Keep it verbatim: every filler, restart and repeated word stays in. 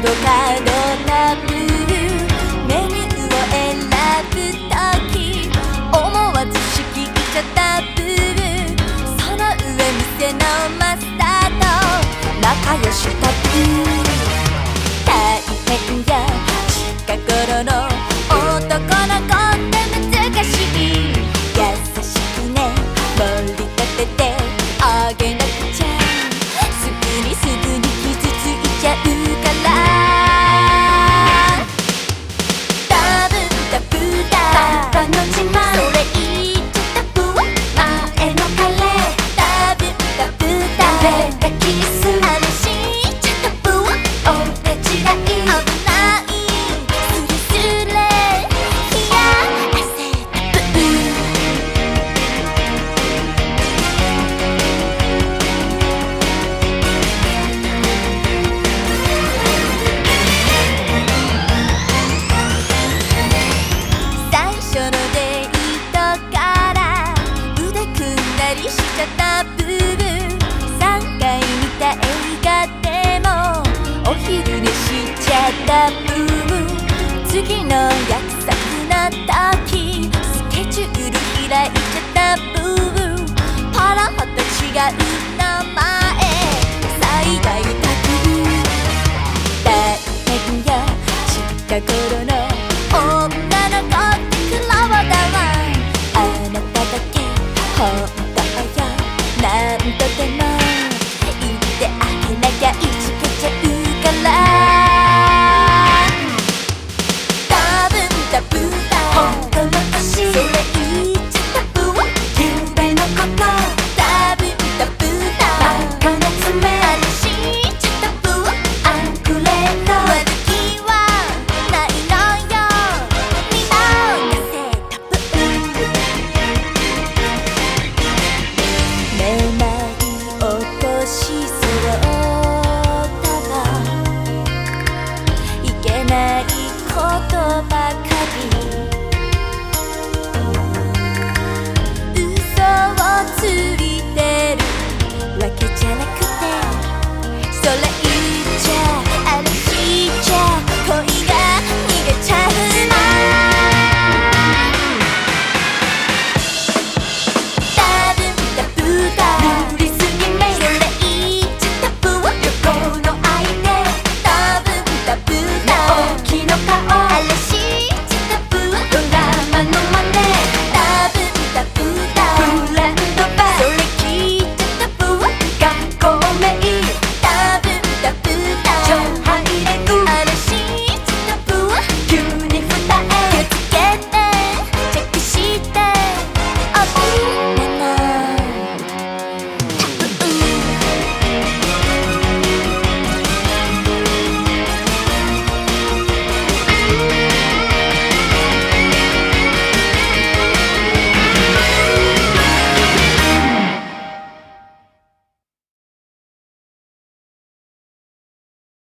ドカードタブー、メニューを選ぶとき思わず仕切っちゃったブー、その上店のマスターと仲良しタブー、大変や近頃の男の子って難しい、優しくね盛り立ててあげなくちゃ、すぐにすぐに傷ついちゃうから、多分タブーだパパの自慢、それ言っちゃタブー、前のカレー多分タブーだ、誰がキスあれしちゃタブー、俺嫌い危ないスレスレ、いや汗タブー、最初のデートから腕組んだりしちゃったブーブー、さんかい見た映画でもお昼寝しちゃったブーブー、次の約束の時スケジュール開いちゃったブーブー、パラハと違う名前最大タブー、大変や近頃の女の子ってクローだわ、あなただけ本当よ、何度でも言ってあげなきゃいじけちゃうから、多分タブーだ本当の年、それ言っちゃタブー、夢のこと多分タブーだ真っ赤な爪あれしちゃタブー、アンクレート悪気はないのよ、見逃せタブー、めまい落としそうだがいけないことばかり